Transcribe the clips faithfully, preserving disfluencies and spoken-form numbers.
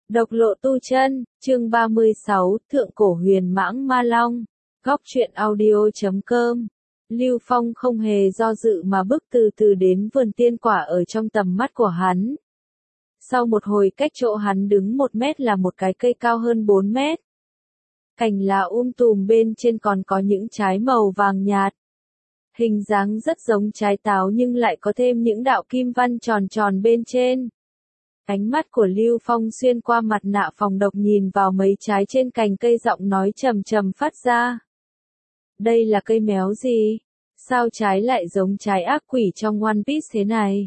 Độc lộ tu chân, chương ba mươi sáu, Thượng cổ huyền mãng ma long. Góc truyện audio chấm com. Lưu Phong không hề do dự mà bước từ từ đến vườn tiên quả ở trong tầm mắt của hắn. Sau một hồi cách chỗ hắn đứng một mét là một cái cây cao hơn bốn mét. Cành lá um tùm bên trên còn có những trái màu vàng nhạt. Hình dáng rất giống trái táo nhưng lại có thêm những đạo kim văn tròn tròn bên trên. Ánh mắt của Lưu Phong xuyên qua mặt nạ phòng độc nhìn vào mấy trái trên cành cây, giọng nói trầm trầm phát ra. Đây là cây méo gì? Sao trái lại giống trái ác quỷ trong One Piece thế này?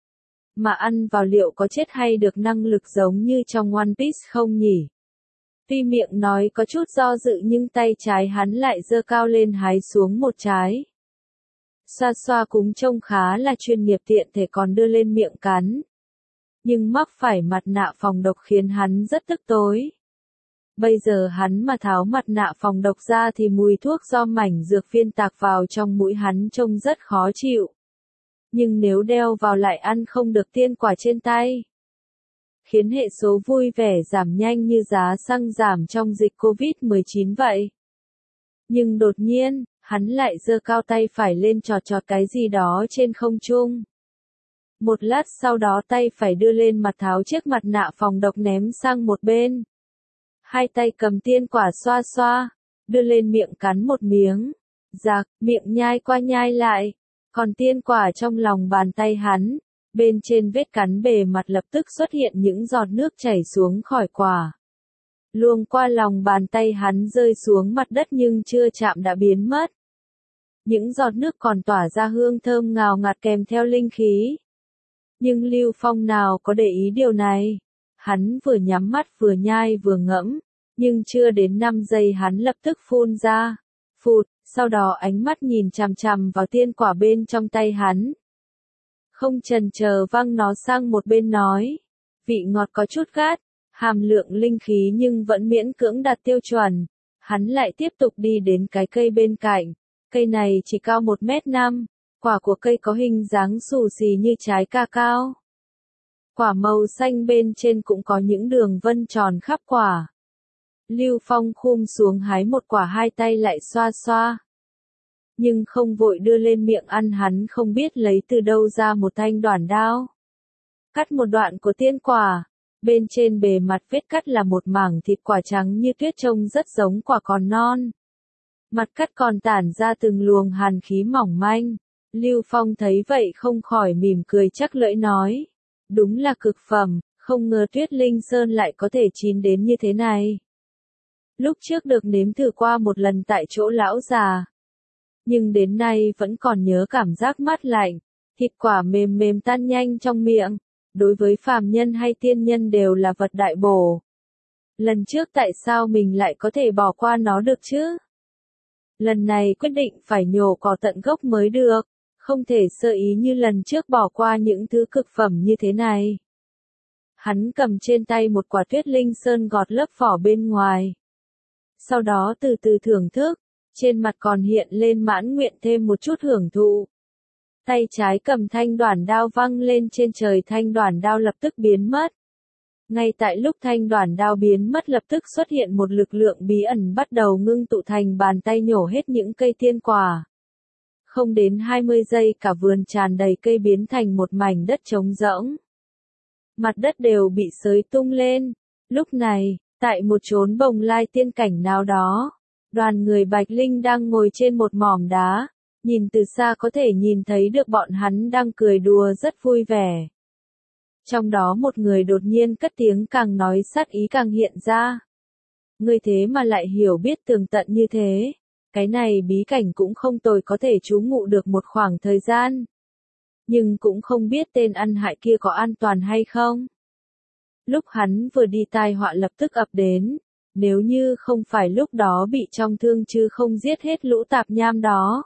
Mà ăn vào liệu có chết hay được năng lực giống như trong One Piece không nhỉ? Tuy miệng nói có chút do dự nhưng tay trái hắn lại giơ cao lên hái xuống một trái. Xoa xoa cúng trông khá là chuyên nghiệp, tiện thể còn đưa lên miệng cắn. Nhưng mắc phải mặt nạ phòng độc khiến hắn rất tức tối. Bây giờ hắn mà tháo mặt nạ phòng độc ra thì mùi thuốc do mảnh dược phiên tạc vào trong mũi hắn trông rất khó chịu. Nhưng nếu đeo vào lại ăn không được tiên quả trên tay, khiến hệ số vui vẻ giảm nhanh như giá xăng giảm trong dịch covid mười chín vậy. Nhưng đột nhiên, hắn lại giơ cao tay phải lên chọt chọt cái gì đó trên không trung. Một lát sau đó tay phải đưa lên mặt tháo chiếc mặt nạ phòng độc ném sang một bên. Hai tay cầm tiên quả xoa xoa, đưa lên miệng cắn một miếng. Rạc, miệng nhai qua nhai lại. Còn tiên quả trong lòng bàn tay hắn, bên trên vết cắn bề mặt lập tức xuất hiện những giọt nước chảy xuống khỏi quả. Luông qua lòng bàn tay hắn rơi xuống mặt đất nhưng chưa chạm đã biến mất. Những giọt nước còn tỏa ra hương thơm ngào ngạt kèm theo linh khí. Nhưng Lưu Phong nào có để ý điều này. Hắn vừa nhắm mắt vừa nhai vừa ngẫm, nhưng chưa đến năm giây hắn lập tức phun ra. Phụt, sau đó ánh mắt nhìn chằm chằm vào tiên quả bên trong tay hắn. Không chần chờ văng nó sang một bên nói. Vị ngọt có chút gắt, hàm lượng linh khí nhưng vẫn miễn cưỡng đạt tiêu chuẩn. Hắn lại tiếp tục đi đến cái cây bên cạnh. Cây này chỉ cao một mét năm. Quả của cây có hình dáng xù xì như trái ca cao. Quả màu xanh bên trên cũng có những đường vân tròn khắp quả. Lưu Phong khum xuống hái một quả, hai tay lại xoa xoa. Nhưng không vội đưa lên miệng ăn, hắn không biết lấy từ đâu ra một thanh đoản đao. Cắt một đoạn của tiên quả. Bên trên bề mặt vết cắt là một mảng thịt quả trắng như tuyết trông rất giống quả còn non. Mặt cắt còn tản ra từng luồng hàn khí mỏng manh. Lưu Phong thấy vậy không khỏi mỉm cười chắc lưỡi nói. Đúng là cực phẩm, không ngờ Tuyết Linh Sơn lại có thể chín đến như thế này. Lúc trước được nếm thử qua một lần tại chỗ lão già. Nhưng đến nay vẫn còn nhớ cảm giác mát lạnh, thịt quả mềm mềm tan nhanh trong miệng. Đối với phàm nhân hay tiên nhân đều là vật đại bổ. Lần trước tại sao mình lại có thể bỏ qua nó được chứ? Lần này quyết định phải nhổ cỏ tận gốc mới được. Không thể sơ ý như lần trước bỏ qua những thứ cực phẩm như thế này. Hắn cầm trên tay một quả Tuyết Linh Sơn gọt lớp vỏ bên ngoài. Sau đó từ từ thưởng thức, trên mặt còn hiện lên mãn nguyện thêm một chút hưởng thụ. Tay trái cầm thanh đoản đao văng lên trên trời, thanh đoản đao lập tức biến mất. Ngay tại lúc thanh đoản đao biến mất lập tức xuất hiện một lực lượng bí ẩn bắt đầu ngưng tụ thành bàn tay nhổ hết những cây tiên quả. Không đến hai mươi giây cả vườn tràn đầy cây biến thành một mảnh đất trống rỗng. Mặt đất đều bị xới tung lên. Lúc này, tại một chốn bồng lai tiên cảnh nào đó, đoàn người Bạch Linh đang ngồi trên một mỏm đá. Nhìn từ xa có thể nhìn thấy được bọn hắn đang cười đùa rất vui vẻ. Trong đó một người đột nhiên cất tiếng, càng nói sát ý càng hiện ra. Ngươi thế mà lại hiểu biết tường tận như thế. Cái này bí cảnh cũng không tồi, có thể trú ngụ được một khoảng thời gian. Nhưng cũng không biết tên ăn hại kia có an toàn hay không. Lúc hắn vừa đi tai họa lập tức ập đến. Nếu như không phải lúc đó bị trọng thương chứ không giết hết lũ tạp nham đó.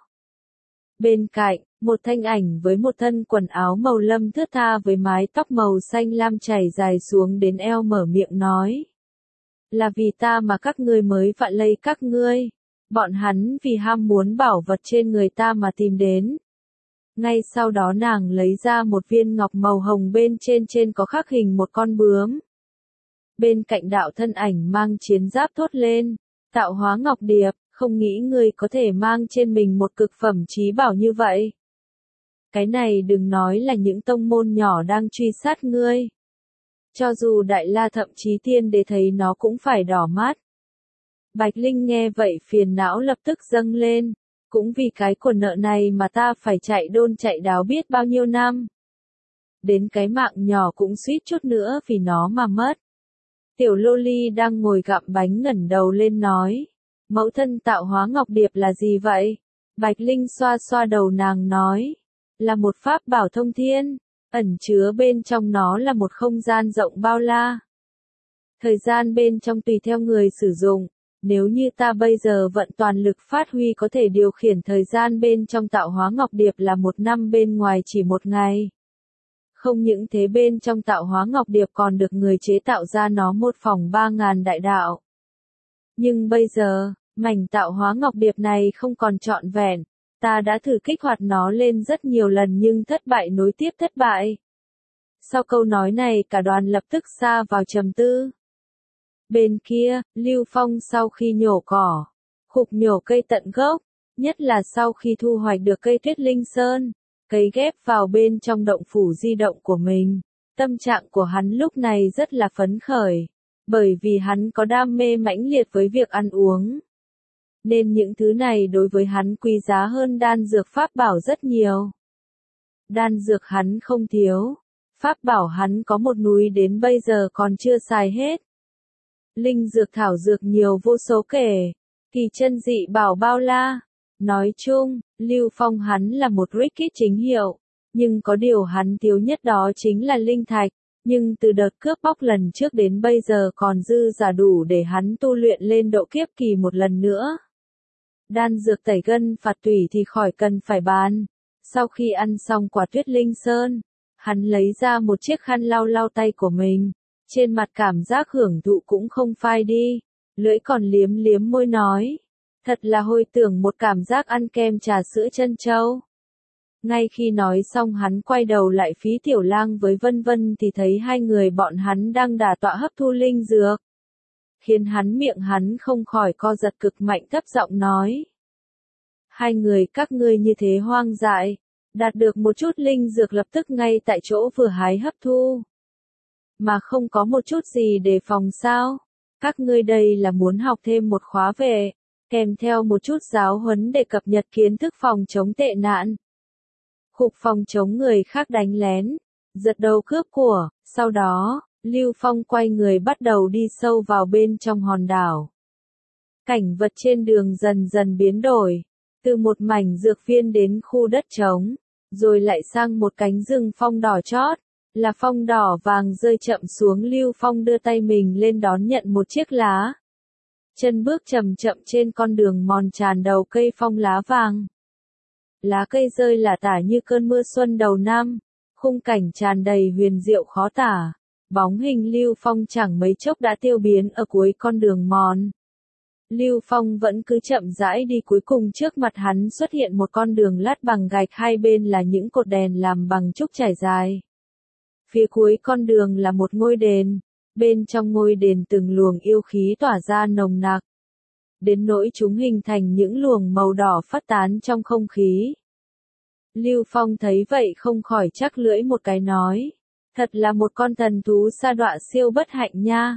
Bên cạnh, một thanh ảnh với một thân quần áo màu lâm thướt tha với mái tóc màu xanh lam chảy dài xuống đến eo mở miệng nói. Là vì ta mà các ngươi mới vạ lây các ngươi. Bọn hắn vì ham muốn bảo vật trên người ta mà tìm đến. Ngay sau đó nàng lấy ra một viên ngọc màu hồng, bên trên trên có khắc hình một con bướm. Bên cạnh đạo thân ảnh mang chiến giáp thốt lên, Tạo Hóa Ngọc Điệp, không nghĩ ngươi có thể mang trên mình một cực phẩm chí bảo như vậy. Cái này đừng nói là những tông môn nhỏ đang truy sát ngươi. Cho dù Đại La thậm chí tiên đế thấy nó cũng phải đỏ mắt. Bạch Linh nghe vậy phiền não lập tức dâng lên, cũng vì cái của nợ này mà ta phải chạy đôn chạy đáo biết bao nhiêu năm. Đến cái mạng nhỏ cũng suýt chút nữa vì nó mà mất. Tiểu Loli đang ngồi gặm bánh ngẩng đầu lên nói, mẫu thân Tạo Hóa Ngọc Điệp là gì vậy? Bạch Linh xoa xoa đầu nàng nói, là một pháp bảo thông thiên, ẩn chứa bên trong nó là một không gian rộng bao la. Thời gian bên trong tùy theo người sử dụng, nếu như ta bây giờ vận toàn lực phát huy có thể điều khiển thời gian bên trong Tạo Hóa Ngọc Điệp là một năm bên ngoài chỉ một ngày. Không những thế bên trong Tạo Hóa Ngọc Điệp còn được người chế tạo ra nó một phòng ba ngàn đại đạo. Nhưng bây giờ, mảnh Tạo Hóa Ngọc Điệp này không còn trọn vẹn, ta đã thử kích hoạt nó lên rất nhiều lần nhưng thất bại nối tiếp thất bại. Sau câu nói này cả đoàn lập tức sa vào trầm tư. Bên kia, Lưu Phong sau khi nhổ cỏ, khục nhổ cây tận gốc, nhất là sau khi thu hoạch được cây Tuyết Linh Sơn, cấy ghép vào bên trong động phủ di động của mình, tâm trạng của hắn lúc này rất là phấn khởi, bởi vì hắn có đam mê mãnh liệt với việc ăn uống. Nên những thứ này đối với hắn quý giá hơn đan dược pháp bảo rất nhiều. Đan dược hắn không thiếu, pháp bảo hắn có một núi đến bây giờ còn chưa xài hết. Linh dược thảo dược nhiều vô số kể, kỳ chân dị bảo bao la. Nói chung, Lưu Phong hắn là một Rickit chính hiệu, nhưng có điều hắn thiếu nhất đó chính là linh thạch, nhưng từ đợt cướp bóc lần trước đến bây giờ còn dư giả đủ để hắn tu luyện lên độ kiếp kỳ một lần nữa. Đan dược tẩy gân phạt tủy thì khỏi cần phải bàn. Sau khi ăn xong quả Tuyết Linh Sơn, hắn lấy ra một chiếc khăn lau lau tay của mình, trên mặt cảm giác hưởng thụ cũng không phai đi, lưỡi còn liếm liếm môi nói. Thật là hồi tưởng một cảm giác ăn kem trà sữa trân châu. Ngay khi nói xong hắn quay đầu lại phía Tiểu Lang với Vân Vân thì thấy hai người bọn hắn đang đả tọa hấp thu linh dược. Khiến hắn miệng hắn không khỏi co giật cực mạnh thấp giọng nói. Hai người các ngươi như thế hoang dại, đạt được một chút linh dược lập tức ngay tại chỗ vừa hái hấp thu. Mà không có một chút gì đề phòng sao? Các ngươi đây là muốn học thêm một khóa về, kèm theo một chút giáo huấn để cập nhật kiến thức phòng chống tệ nạn. Khục phòng chống người khác đánh lén, giật đầu cướp của, sau đó, Lưu Phong quay người bắt đầu đi sâu vào bên trong hòn đảo. Cảnh vật trên đường dần dần biến đổi, từ một mảnh dược viên đến khu đất trống, rồi lại sang một cánh rừng phong đỏ chót, là phong đỏ vàng rơi chậm xuống. Lưu Phong đưa tay mình lên đón nhận một chiếc lá. Chân bước chậm chậm trên con đường mòn tràn đầu cây phong lá vàng. Lá cây rơi lả tả như cơn mưa xuân đầu năm, khung cảnh tràn đầy huyền diệu khó tả. Bóng hình Lưu Phong chẳng mấy chốc đã tiêu biến ở cuối con đường mòn. Lưu Phong vẫn cứ chậm rãi đi, cuối cùng trước mặt hắn xuất hiện một con đường lát bằng gạch, hai bên là những cột đèn làm bằng trúc trải dài. Phía cuối con đường là một ngôi đền, bên trong ngôi đền từng luồng yêu khí tỏa ra nồng nặc. Đến nỗi chúng hình thành những luồng màu đỏ phát tán trong không khí. Lưu Phong thấy vậy không khỏi chắc lưỡi một cái nói. Thật là một con thần thú sa đọa siêu bất hạnh nha.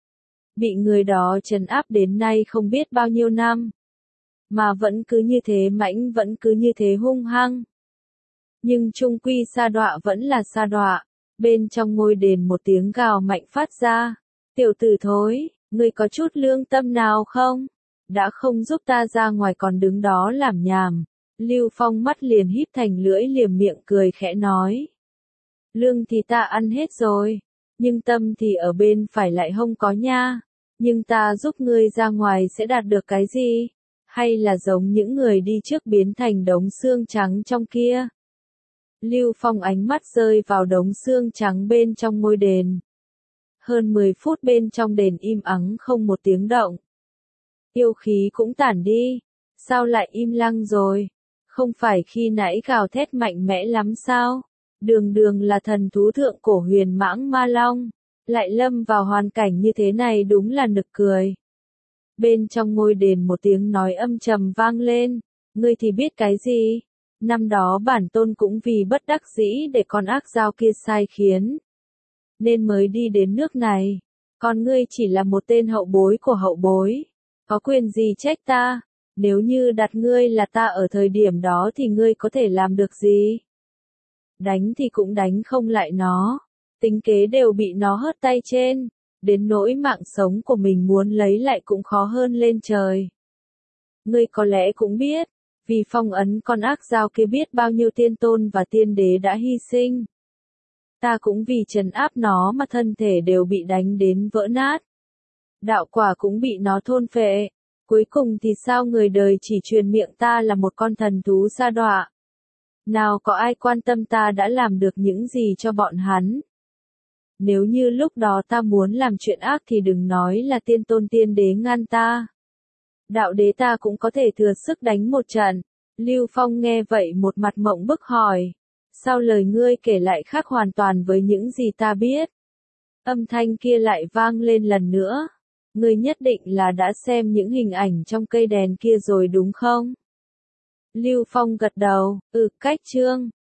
Bị người đó trấn áp đến nay không biết bao nhiêu năm. Mà vẫn cứ như thế mãnh, vẫn cứ như thế hung hăng. Nhưng chung quy sa đọa vẫn là sa đọa. Bên trong ngôi đền một tiếng gào mạnh phát ra. Tiểu tử thối, ngươi có chút lương tâm nào không? Đã không giúp ta ra ngoài còn đứng đó làm nhảm. Lưu Phong mắt liền híp thành lưỡi liềm miệng cười khẽ nói. Lương thì ta ăn hết rồi, nhưng tâm thì ở bên phải lại không có nha. Nhưng ta giúp ngươi ra ngoài sẽ đạt được cái gì? Hay là giống những người đi trước biến thành đống xương trắng trong kia? Lưu Phong ánh mắt rơi vào đống xương trắng bên trong ngôi đền. Hơn mười phút bên trong đền im ắng không một tiếng động. Yêu khí cũng tản đi. Sao lại im lặng rồi? Không phải khi nãy gào thét mạnh mẽ lắm sao? Đường đường là thần thú thượng cổ huyền mãng ma long. lại lâm vào hoàn cảnh như thế này đúng là nực cười. Bên trong ngôi đền một tiếng nói âm trầm vang lên, ngươi thì biết cái gì? Năm đó bản tôn cũng vì bất đắc dĩ để con ác dao kia sai khiến, nên mới đi đến nước này. Còn ngươi chỉ là một tên hậu bối của hậu bối, có quyền gì trách ta? Nếu như đặt ngươi là ta ở thời điểm đó thì ngươi có thể làm được gì? Đánh thì cũng đánh không lại nó, tính kế đều bị nó hớt tay trên, đến nỗi mạng sống của mình muốn lấy lại cũng khó hơn lên trời. Ngươi có lẽ cũng biết, vì phong ấn con ác dao kia biết bao nhiêu tiên tôn và tiên đế đã hy sinh. Ta cũng vì trấn áp nó mà thân thể đều bị đánh đến vỡ nát. Đạo quả cũng bị nó thôn phệ. Cuối cùng thì sao người đời chỉ truyền miệng ta là một con thần thú sa đọa. Nào có ai quan tâm ta đã làm được những gì cho bọn hắn. Nếu như lúc đó ta muốn làm chuyện ác thì đừng nói là tiên tôn tiên đế ngăn ta. Đạo đế ta cũng có thể thừa sức đánh một trận. Lưu Phong nghe vậy một mặt mộng bức hỏi. Sao lời ngươi kể lại khác hoàn toàn với những gì ta biết? Âm thanh kia lại vang lên lần nữa. Ngươi nhất định là đã xem những hình ảnh trong cây đèn kia rồi đúng không? Lưu Phong gật đầu, ừ, cách chương.